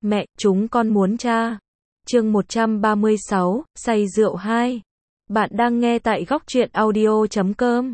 Mẹ, chúng con muốn cha. Chương 136, say rượu 2. Bạn đang nghe tại góc truyện audio.com.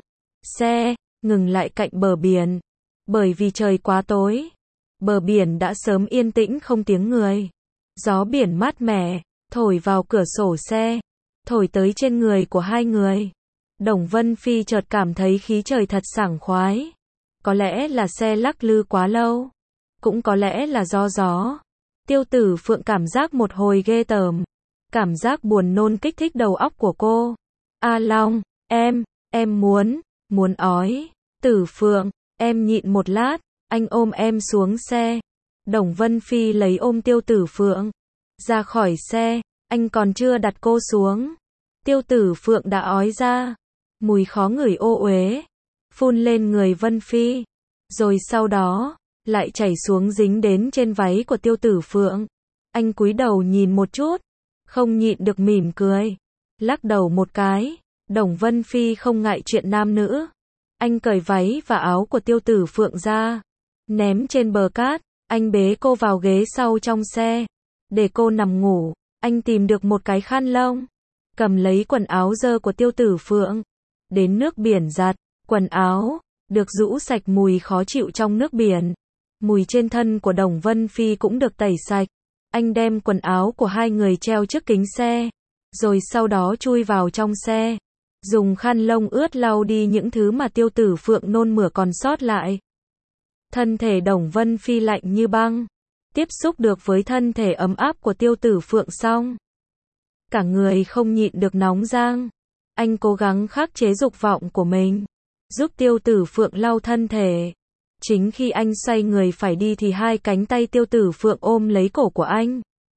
Xe ngừng lại cạnh bờ biển. Bởi vì trời quá tối, bờ biển đã sớm yên tĩnh không tiếng người. Gió biển mát mẻ thổi vào cửa sổ xe, thổi tới trên người của hai người. Đồng Vân Phi chợt cảm thấy khí trời thật sảng khoái. Có lẽ là xe lắc lư quá lâu, cũng có lẽ là do gió. Tiêu Tử Phượng cảm giác một hồi ghê tởm. Cảm giác buồn nôn kích thích đầu óc của cô. A Long, em muốn ói. Tử Phượng, em nhịn một lát, anh ôm em xuống xe. Đồng Vân Phi lấy ôm Tiêu Tử Phượng ra khỏi xe, anh còn chưa đặt cô xuống. Tiêu Tử Phượng đã ói ra. Mùi khó ngửi ô uế phun lên người Vân Phi, rồi sau đó lại chảy xuống dính đến trên váy của Tiêu Tử Phượng. Anh cúi đầu nhìn một chút, không nhịn được mỉm cười, lắc đầu một cái. Đồng Vân Phi không ngại chuyện nam nữ. Anh cởi váy và áo của Tiêu Tử Phượng ra, ném trên bờ cát. Anh bế cô vào ghế sau trong xe, để cô nằm ngủ. Anh tìm được một cái khăn lông, cầm lấy quần áo dơ của Tiêu Tử Phượng, đến nước biển giặt. Quần áo được rũ sạch mùi khó chịu trong nước biển. Mùi trên thân của Đồng Vân Phi cũng được tẩy sạch. Anh đem quần áo của hai người treo trước kính xe, rồi sau đó chui vào trong xe, dùng khăn lông ướt lau đi những thứ mà Tiêu Tử Phượng nôn mửa còn sót lại. Thân thể Đồng Vân Phi lạnh như băng, tiếp xúc được với thân thể ấm áp của Tiêu Tử Phượng xong, cả người không nhịn được nóng rang. Anh cố gắng khắc chế dục vọng của mình, giúp Tiêu Tử Phượng lau thân thể. Chính khi anh xoay người phải đi thì hai cánh tay Tiêu Tử Phượng ôm lấy cổ của anh.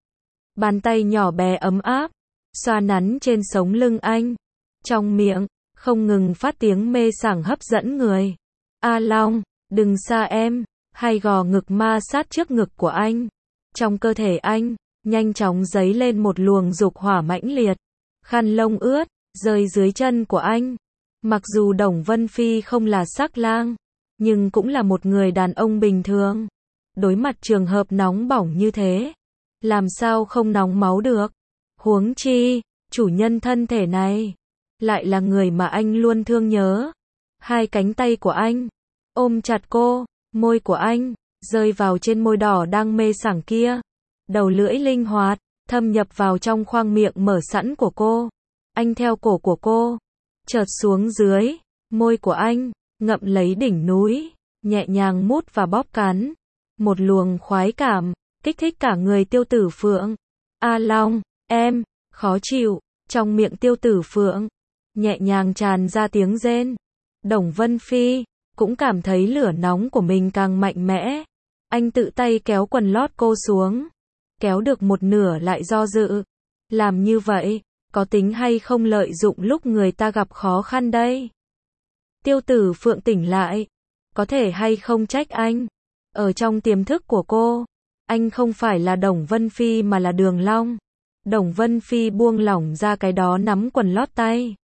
Bàn tay nhỏ bé ấm áp xoa nắn trên sống lưng anh, trong miệng không ngừng phát tiếng mê sảng hấp dẫn người. A Long, đừng xa em. Hai gò ngực ma sát trước ngực của anh. Trong cơ thể anh nhanh chóng dấy lên một luồng dục hỏa mãnh liệt. Khăn lông ướt rơi dưới chân của anh. Mặc dù Đồng Vân Phi không là sắc lang, nhưng cũng là một người đàn ông bình thường. Đối mặt trường hợp nóng bỏng như thế, làm sao không nóng máu được. Huống chi, chủ nhân thân thể này lại là người mà anh luôn thương nhớ. Hai cánh tay của anh ôm chặt cô, môi của anh rơi vào trên môi đỏ đang mê sảng kia. Đầu lưỡi linh hoạt thâm nhập vào trong khoang miệng mở sẵn của cô. Anh theo cổ của cô chợt xuống dưới, môi của anh ngậm lấy đỉnh núi, nhẹ nhàng mút và bóp cắn. Một luồng khoái cảm kích thích cả người Tiêu Tử Phượng. A Long, em khó chịu. Trong miệng Tiêu Tử Phượng nhẹ nhàng tràn ra tiếng rên. Đồng Vân Phi cũng cảm thấy lửa nóng của mình càng mạnh mẽ. Anh tự tay kéo quần lót cô xuống, kéo được một nửa lại do dự. Làm như vậy có tính hay không lợi dụng lúc người ta gặp khó khăn đây? Tiêu Tử Phượng tỉnh lại, có thể hay không trách anh? Ở trong tiềm thức của cô, anh không phải là Đồng Vân Phi mà là Đường Long. Đồng Vân Phi buông lỏng ra cái đó nắm quần lót tay.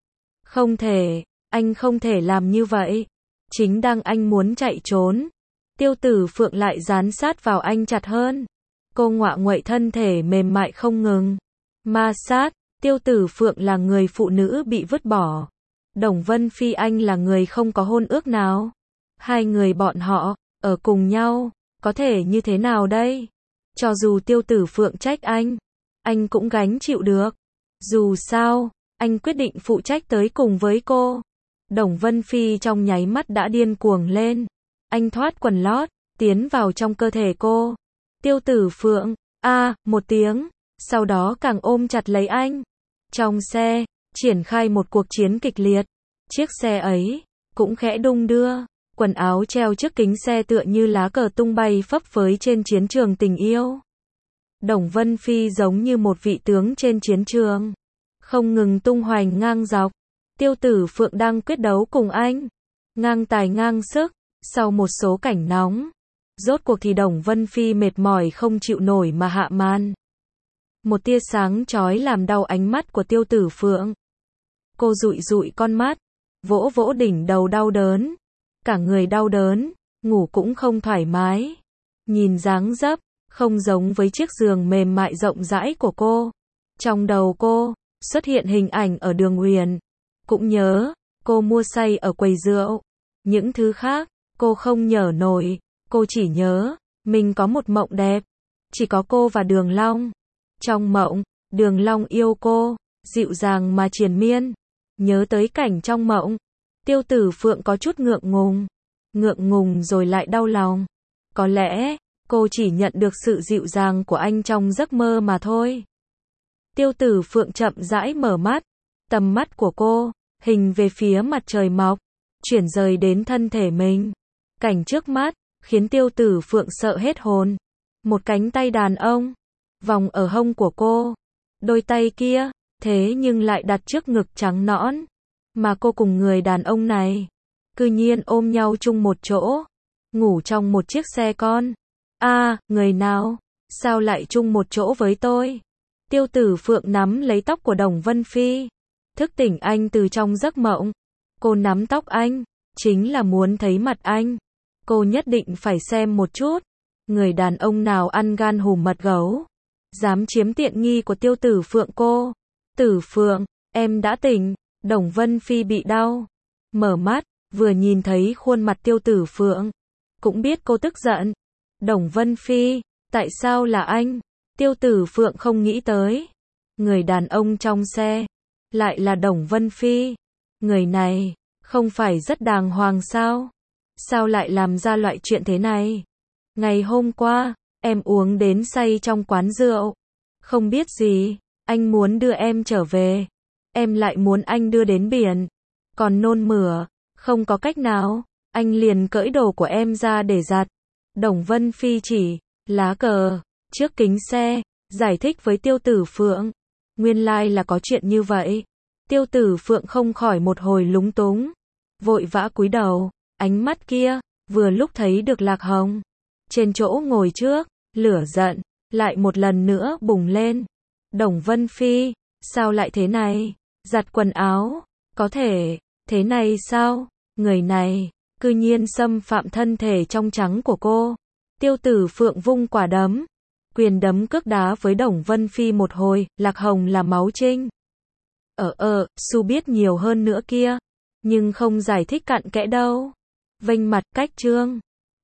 Không thể, anh không thể làm như vậy. Chính đang anh muốn chạy trốn, Tiêu Tử Phượng lại dán sát vào anh chặt hơn. Cô ngoạ nguậy thân thể mềm mại không ngừng ma sát. Tiêu Tử Phượng là người phụ nữ bị vứt bỏ. Đồng Vân Phi anh là người không có hôn ước nào. Hai người bọn họ ở cùng nhau, có thể như thế nào đây? Cho dù Tiêu Tử Phượng trách anh cũng gánh chịu được. Dù sao, anh quyết định phụ trách tới cùng với cô. Đồng Vân Phi trong nháy mắt đã điên cuồng lên. Anh thoát quần lót, tiến vào trong cơ thể cô. Tiêu Tử Phượng, một tiếng, sau đó càng ôm chặt lấy anh. Trong xe, triển khai một cuộc chiến kịch liệt. Chiếc xe ấy cũng khẽ đung đưa. Quần áo treo trước kính xe tựa như lá cờ tung bay phấp phới trên chiến trường tình yêu. Đồng Vân Phi giống như một vị tướng trên chiến trường, không ngừng tung hoành ngang dọc. Tiêu Tử Phượng đang quyết đấu cùng anh, ngang tài ngang sức. Sau một số cảnh nóng, rốt cuộc thì Đồng Vân Phi mệt mỏi không chịu nổi mà hạ màn. Một tia sáng chói làm đau ánh mắt của Tiêu Tử Phượng. Cô dụi dụi con mắt, vỗ vỗ đỉnh đầu đau đớn. Cả người đau đớn, ngủ cũng không thoải mái. Nhìn dáng dấp không giống với chiếc giường mềm mại rộng rãi của cô. Trong đầu cô, xuất hiện hình ảnh ở Đường Uyển. Cũng nhớ, cô mua say ở quầy rượu. Những thứ khác, cô không nhớ nổi, cô chỉ nhớ, mình có một mộng đẹp. Chỉ có cô và Đường Long. Trong mộng, Đường Long yêu cô, dịu dàng mà triền miên. Nhớ tới cảnh trong mộng, Tiêu Tử Phượng có chút ngượng ngùng rồi lại đau lòng. Có lẽ, cô chỉ nhận được sự dịu dàng của anh trong giấc mơ mà thôi. Tiêu Tử Phượng chậm rãi mở mắt, tầm mắt của cô, hình về phía mặt trời mọc, chuyển rời đến thân thể mình. Cảnh trước mắt, khiến Tiêu Tử Phượng sợ hết hồn. Một cánh tay đàn ông, vòng ở hông của cô. Đôi tay kia, thế nhưng lại đặt trước ngực trắng nõn. Mà cô cùng người đàn ông này, cư nhiên ôm nhau chung một chỗ, ngủ trong một chiếc xe con. Người nào? Sao lại chung một chỗ với tôi? Tiêu Tử Phượng nắm lấy tóc của Đồng Vân Phi, thức tỉnh anh từ trong giấc mộng. Cô nắm tóc anh, chính là muốn thấy mặt anh. Cô nhất định phải xem một chút, người đàn ông nào ăn gan hùm mật gấu, dám chiếm tiện nghi của Tiêu Tử Phượng cô. Tử Phượng, em đã tỉnh. Đồng Vân Phi bị đau, mở mắt, vừa nhìn thấy khuôn mặt Tiêu Tử Phượng, cũng biết cô tức giận. Đồng Vân Phi, tại sao là anh? Tiêu Tử Phượng không nghĩ tới, người đàn ông trong xe, lại là Đồng Vân Phi. Người này, không phải rất đàng hoàng sao? Sao lại làm ra loại chuyện thế này? Ngày hôm qua, em uống đến say trong quán rượu. Không biết gì, anh muốn đưa em trở về. Em lại muốn anh đưa đến biển. Còn nôn mửa, không có cách nào, anh liền cởi đồ của em ra để giặt. Đồng Vân Phi chỉ lá cờ trước kính xe, giải thích với Tiêu Tử Phượng. Nguyên lai là có chuyện như vậy. Tiêu Tử Phượng không khỏi một hồi lúng túng, vội vã cúi đầu, ánh mắt kia, vừa lúc thấy được Lạc Hồng. Trên chỗ ngồi trước, lửa giận, lại một lần nữa bùng lên. Đồng Vân Phi, sao lại thế này? Giặt quần áo, có thể, thế này sao? Người này, cư nhiên xâm phạm thân thể trong trắng của cô. Tiêu Tử Phượng vung quả đấm, quyền đấm cước đá với Đồng Vân Phi một hồi. Lạc Hồng là máu trinh. Su biết nhiều hơn nữa kia, nhưng không giải thích cặn kẽ đâu. Vênh mặt cách trương.